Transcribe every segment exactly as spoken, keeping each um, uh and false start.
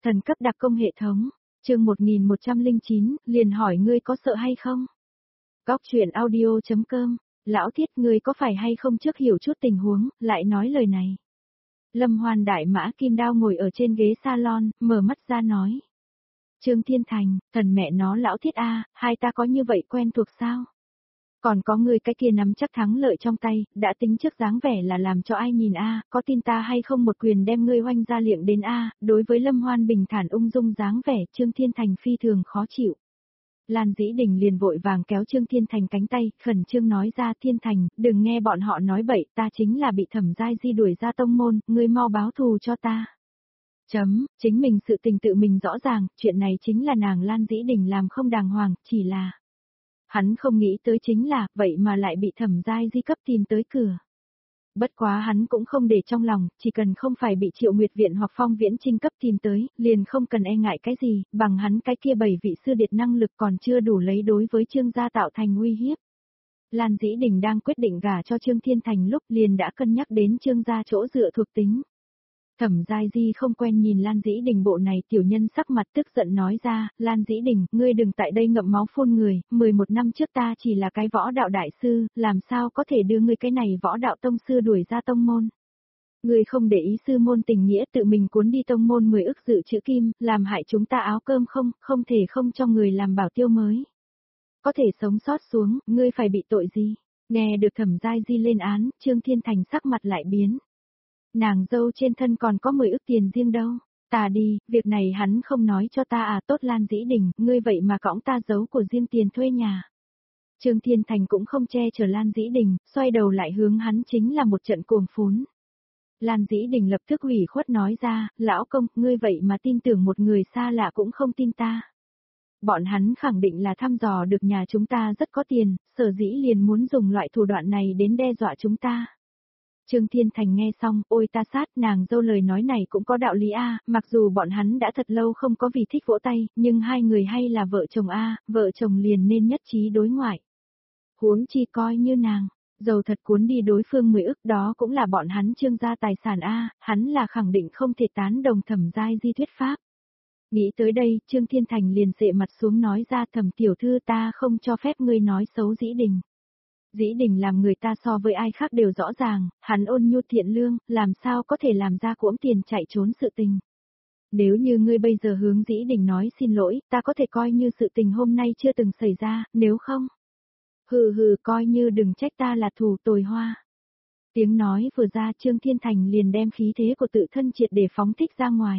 Thần cấp đặc công hệ thống, chương một nghìn một trăm lẻ chín, liền hỏi ngươi có sợ hay không? Góc truyện audio chấm com, lão thiết ngươi có phải hay không trước hiểu chút tình huống, lại nói lời này. Lâm Hoan đại mã kim đao ngồi ở trên ghế salon, mở mắt ra nói. Trương Thiên Thành, thần mẹ nó lão thiết a, hai ta có như vậy quen thuộc sao? Còn có người cái kia nắm chắc thắng lợi trong tay, đã tính trước dáng vẻ là làm cho ai nhìn a, có tin ta hay không một quyền đem ngươi oanh ra liệng đến a, đối với Lâm Hoan bình thản ung dung dáng vẻ, Trương Thiên Thành phi thường khó chịu. Lan Dĩ Đình liền vội vàng kéo Trương Thiên Thành cánh tay, khẩn trương nói ra Thiên Thành, đừng nghe bọn họ nói bậy, ta chính là bị Thẩm Giai Di đuổi ra tông môn, ngươi mau báo thù cho ta. Chấm, chính mình sự tình tự mình rõ ràng, chuyện này chính là nàng Lan Dĩ Đình làm không đàng hoàng, chỉ là... Hắn không nghĩ tới chính là, vậy mà lại bị Thẩm Giai Di cấp tìm tới cửa. Bất quá hắn cũng không để trong lòng, chỉ cần không phải bị Triệu Nguyệt Viện hoặc Phong Viễn Trinh cấp tìm tới, liền không cần e ngại cái gì, bằng hắn cái kia bảy vị sư điệt năng lực còn chưa đủ lấy đối với Trương gia tạo thành uy hiếp. Lan Dĩ Đình đang quyết định gả cho Trương Thiên Thành lúc liền đã cân nhắc đến Trương gia chỗ dựa thuộc tính. Thẩm Giai Di không quen nhìn Lan Dĩ Đình bộ này tiểu nhân sắc mặt tức giận nói ra, Lan Dĩ Đình, ngươi đừng tại đây ngậm máu phun người, mười một năm trước ta chỉ là cái võ đạo đại sư, làm sao có thể đưa ngươi cái này võ đạo tông sư đuổi ra tông môn. Ngươi không để ý sư môn tình nghĩa tự mình cuốn đi tông môn mười ức dự trữ kim, làm hại chúng ta áo cơm không, không thể không cho người làm bảo tiêu mới. Có thể sống sót xuống, ngươi phải bị tội gì? Nghe được Thẩm Giai Di lên án, Trương Thiên Thành sắc mặt lại biến. Nàng dâu trên thân còn có mười ức tiền riêng đâu. Ta đi, việc này hắn không nói cho ta à, tốt Lan Dĩ Đình, ngươi vậy mà cõng ta giấu của riêng tiền thuê nhà. Trương Thiên Thành cũng không che chở Lan Dĩ Đình, xoay đầu lại hướng hắn chính là một trận cuồng phún. Lan Dĩ Đình lập tức ủy khuất nói ra, lão công, ngươi vậy mà tin tưởng một người xa lạ cũng không tin ta. Bọn hắn khẳng định là thăm dò được nhà chúng ta rất có tiền, sở dĩ liền muốn dùng loại thủ đoạn này đến đe dọa chúng ta. Trương Thiên Thành nghe xong, ôi ta sát, nàng dâu lời nói này cũng có đạo lý a, mặc dù bọn hắn đã thật lâu không có vì thích vỗ tay, nhưng hai người hay là vợ chồng a, vợ chồng liền nên nhất trí đối ngoại. Huống chi coi như nàng, dầu thật cuốn đi đối phương mười ức đó cũng là bọn hắn Trương gia tài sản a, hắn là khẳng định không thể tán đồng Thẩm Giai Di thuyết pháp. Nghĩ tới đây, Trương Thiên Thành liền dệ mặt xuống nói ra Thẩm tiểu thư ta không cho phép ngươi nói xấu Dĩ Đình. Dĩ Đình làm người ta so với ai khác đều rõ ràng, hắn ôn nhu thiện lương, làm sao có thể làm ra cuỗm tiền chạy trốn sự tình. Nếu như ngươi bây giờ hướng Dĩ Đình nói xin lỗi, ta có thể coi như sự tình hôm nay chưa từng xảy ra, nếu không. Hừ hừ coi như đừng trách ta là thù tồi hoa. Tiếng nói vừa ra Trương Thiên Thành liền đem khí thế của tự thân triệt để phóng thích ra ngoài.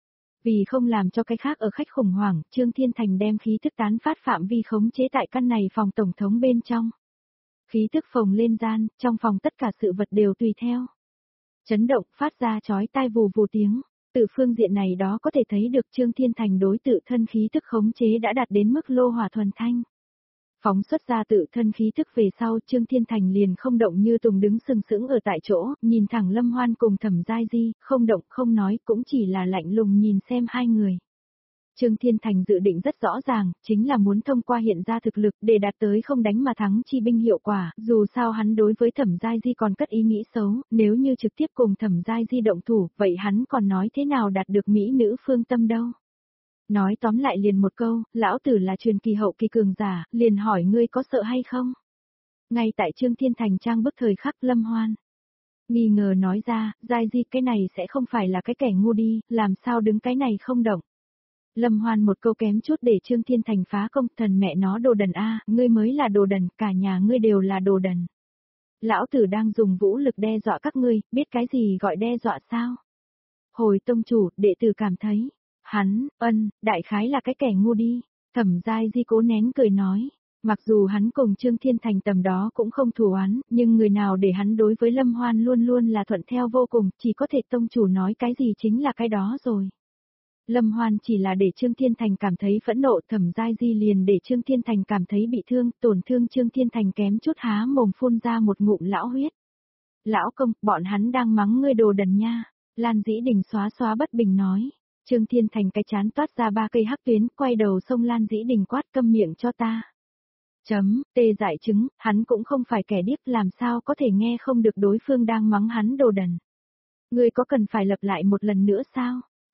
Vì không làm cho cái khác ở khách khủng hoảng, Trương Thiên Thành đem khí thức tán phát phạm vi khống chế tại căn này phòng tổng thống bên trong. Khí thức phồng lên gian, trong phòng tất cả sự vật đều tùy theo. Chấn động phát ra chói tai vù vù tiếng, từ phương diện này đó có thể thấy được Trương Thiên Thành đối tự thân khí thức khống chế đã đạt đến mức lô hỏa thuần thanh. Phóng xuất ra tự thân khí thức về sau Trương Thiên Thành liền không động như tùng đứng sừng sững ở tại chỗ, nhìn thẳng Lâm Hoan cùng Thẩm Giai Di, không động không nói cũng chỉ là lạnh lùng nhìn xem hai người. Trương Thiên Thành dự định rất rõ ràng, chính là muốn thông qua hiện ra thực lực để đạt tới không đánh mà thắng chi binh hiệu quả, dù sao hắn đối với Thẩm Giai Di còn cất ý nghĩ xấu, nếu như trực tiếp cùng Thẩm Giai Di động thủ, vậy hắn còn nói thế nào đạt được mỹ nữ phương tâm đâu. Nói tóm lại liền một câu, lão tử là truyền kỳ hậu kỳ cường giả, liền hỏi ngươi có sợ hay không? Ngay tại Trương Thiên Thành trang bức thời khắc Lâm Hoan. Nghi ngờ nói ra, Giai Di cái này sẽ không phải là cái kẻ ngu đi, làm sao đứng cái này không động. Lâm Hoan một câu kém chút để Trương Thiên Thành phá công, thần mẹ nó đồ đần a, ngươi mới là đồ đần, cả nhà ngươi đều là đồ đần. Lão tử đang dùng vũ lực đe dọa các ngươi, biết cái gì gọi đe dọa sao? Hồi tông chủ, đệ tử cảm thấy, hắn, ân, đại khái là cái kẻ ngu đi. Thẩm Giai Di cố nén cười nói, mặc dù hắn cùng Trương Thiên Thành tầm đó cũng không thù oán, nhưng người nào để hắn đối với Lâm Hoan luôn luôn là thuận theo vô cùng, chỉ có thể tông chủ nói cái gì chính là cái đó rồi. Lâm Hoan chỉ là để Trương Thiên Thành cảm thấy phẫn nộ, Thẩm Giai Di liền để Trương Thiên Thành cảm thấy bị thương, tổn thương Trương Thiên Thành kém chút há mồm phun ra một ngụm lão huyết. Lão công, bọn hắn đang mắng ngươi đồ đần nha. Lan Dĩ Đình xóa xóa bất bình nói. Trương Thiên Thành cái chán toát ra ba cây hắc tuyến, quay đầu xông Lan Dĩ Đình quát câm miệng cho ta. Chấm, tê dại chứng, hắn cũng không phải kẻ điếc làm sao có thể nghe không được đối phương đang mắng hắn đồ đần. Ngươi có cần phải lặp lại một lần nữa sao?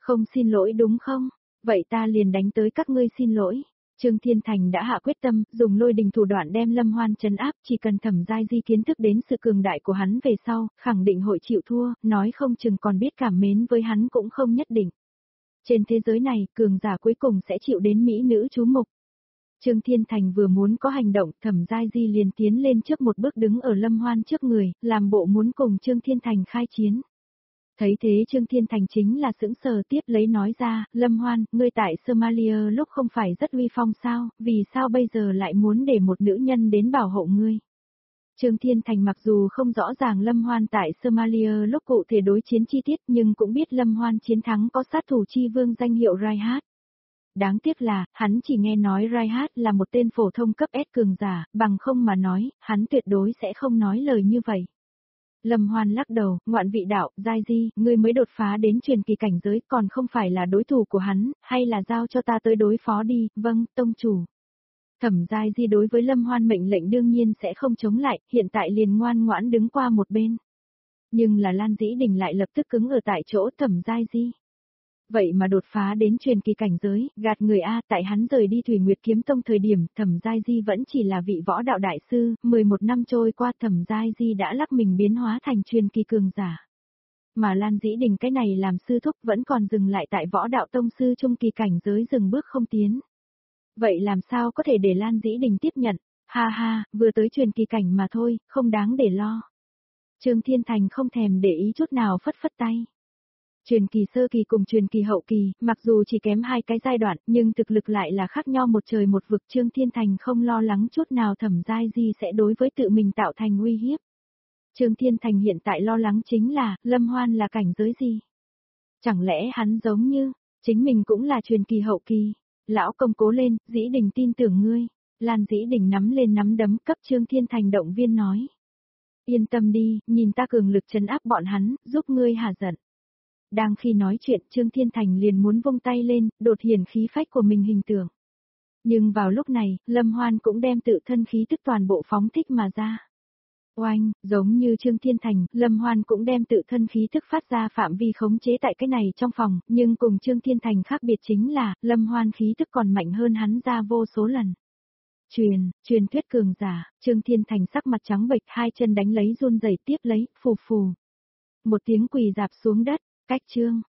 Không xin lỗi đúng không? Vậy ta liền đánh tới các ngươi xin lỗi. Trương Thiên Thành đã hạ quyết tâm, dùng lôi đình thủ đoạn đem Lâm Hoan trấn áp, chỉ cần Thẩm Giai Di kiến thức đến sự cường đại của hắn về sau, khẳng định hội chịu thua, nói không chừng còn biết cảm mến với hắn cũng không nhất định. Trên thế giới này, cường giả cuối cùng sẽ chịu đến mỹ nữ chú mục. Trương Thiên Thành vừa muốn có hành động, Thẩm Giai Di liền tiến lên trước một bước đứng ở Lâm Hoan trước người, làm bộ muốn cùng Trương Thiên Thành khai chiến. Thấy thế Trương Thiên Thành chính là sững sờ tiếp lấy nói ra, Lâm Hoan, ngươi tại Somalia lúc không phải rất uy phong sao, vì sao bây giờ lại muốn để một nữ nhân đến bảo hộ ngươi? Trương Thiên Thành mặc dù không rõ ràng Lâm Hoan tại Somalia lúc cụ thể đối chiến chi tiết nhưng cũng biết Lâm Hoan chiến thắng có sát thủ chi vương danh hiệu Raihat. Đáng tiếc là, hắn chỉ nghe nói Raihat là một tên phổ thông cấp S cường giả, bằng không mà nói, hắn tuyệt đối sẽ không nói lời như vậy. Lâm Hoan lắc đầu, ngoạn vị đạo, Giai Di, ngươi mới đột phá đến truyền kỳ cảnh giới còn không phải là đối thủ của hắn, hay là giao cho ta tới đối phó đi, vâng, tông chủ. Thẩm Giai Di đối với Lâm Hoan mệnh lệnh đương nhiên sẽ không chống lại, hiện tại liền ngoan ngoãn đứng qua một bên. Nhưng là Lan Dĩ Đình lại lập tức cứng ở tại chỗ Thẩm Giai Di. Vậy mà đột phá đến truyền kỳ cảnh giới, gạt người A tại hắn rời đi Thủy Nguyệt Kiếm Tông thời điểm Thẩm Giai Di vẫn chỉ là vị võ đạo đại sư, mười một năm trôi qua Thẩm Giai Di đã lắc mình biến hóa thành truyền kỳ cường giả. Mà Lan Dĩ Đình cái này làm sư thúc vẫn còn dừng lại tại võ đạo tông sư trung kỳ cảnh giới dừng bước không tiến. Vậy làm sao có thể để Lan Dĩ Đình tiếp nhận, ha ha, vừa tới truyền kỳ cảnh mà thôi, không đáng để lo. Trương Thiên Thành không thèm để ý chút nào phất phất tay. Truyền kỳ sơ kỳ cùng truyền kỳ hậu kỳ, mặc dù chỉ kém hai cái giai đoạn, nhưng thực lực lại là khác nhau một trời một vực. Trương Thiên Thành không lo lắng chút nào Thẩm Giai Di sẽ đối với tự mình tạo thành uy hiếp. Trương Thiên Thành hiện tại lo lắng chính là, Lâm Hoan là cảnh giới gì? Chẳng lẽ hắn giống như, chính mình cũng là truyền kỳ hậu kỳ? Lão công cố lên, Dĩ Đình tin tưởng ngươi. Lan Dĩ Đình nắm lên nắm đấm cấp Trương Thiên Thành động viên nói. Yên tâm đi, nhìn ta cường lực trấn áp bọn hắn, giúp ngươi hạ giận. Đang khi nói chuyện Trương Thiên Thành liền muốn vung tay lên, đột hiển khí phách của mình hình tượng. Nhưng vào lúc này, Lâm Hoan cũng đem tự thân khí tức toàn bộ phóng thích mà ra. Oanh, giống như Trương Thiên Thành, Lâm Hoan cũng đem tự thân khí tức phát ra phạm vi khống chế tại cái này trong phòng, nhưng cùng Trương Thiên Thành khác biệt chính là, Lâm Hoan khí tức còn mạnh hơn hắn ra vô số lần. Truyền, truyền thuyết cường giả, Trương Thiên Thành sắc mặt trắng bệch hai chân đánh lấy run rẩy tiếp lấy, phù phù. Một tiếng quỳ dạp xuống đất. Cách Trương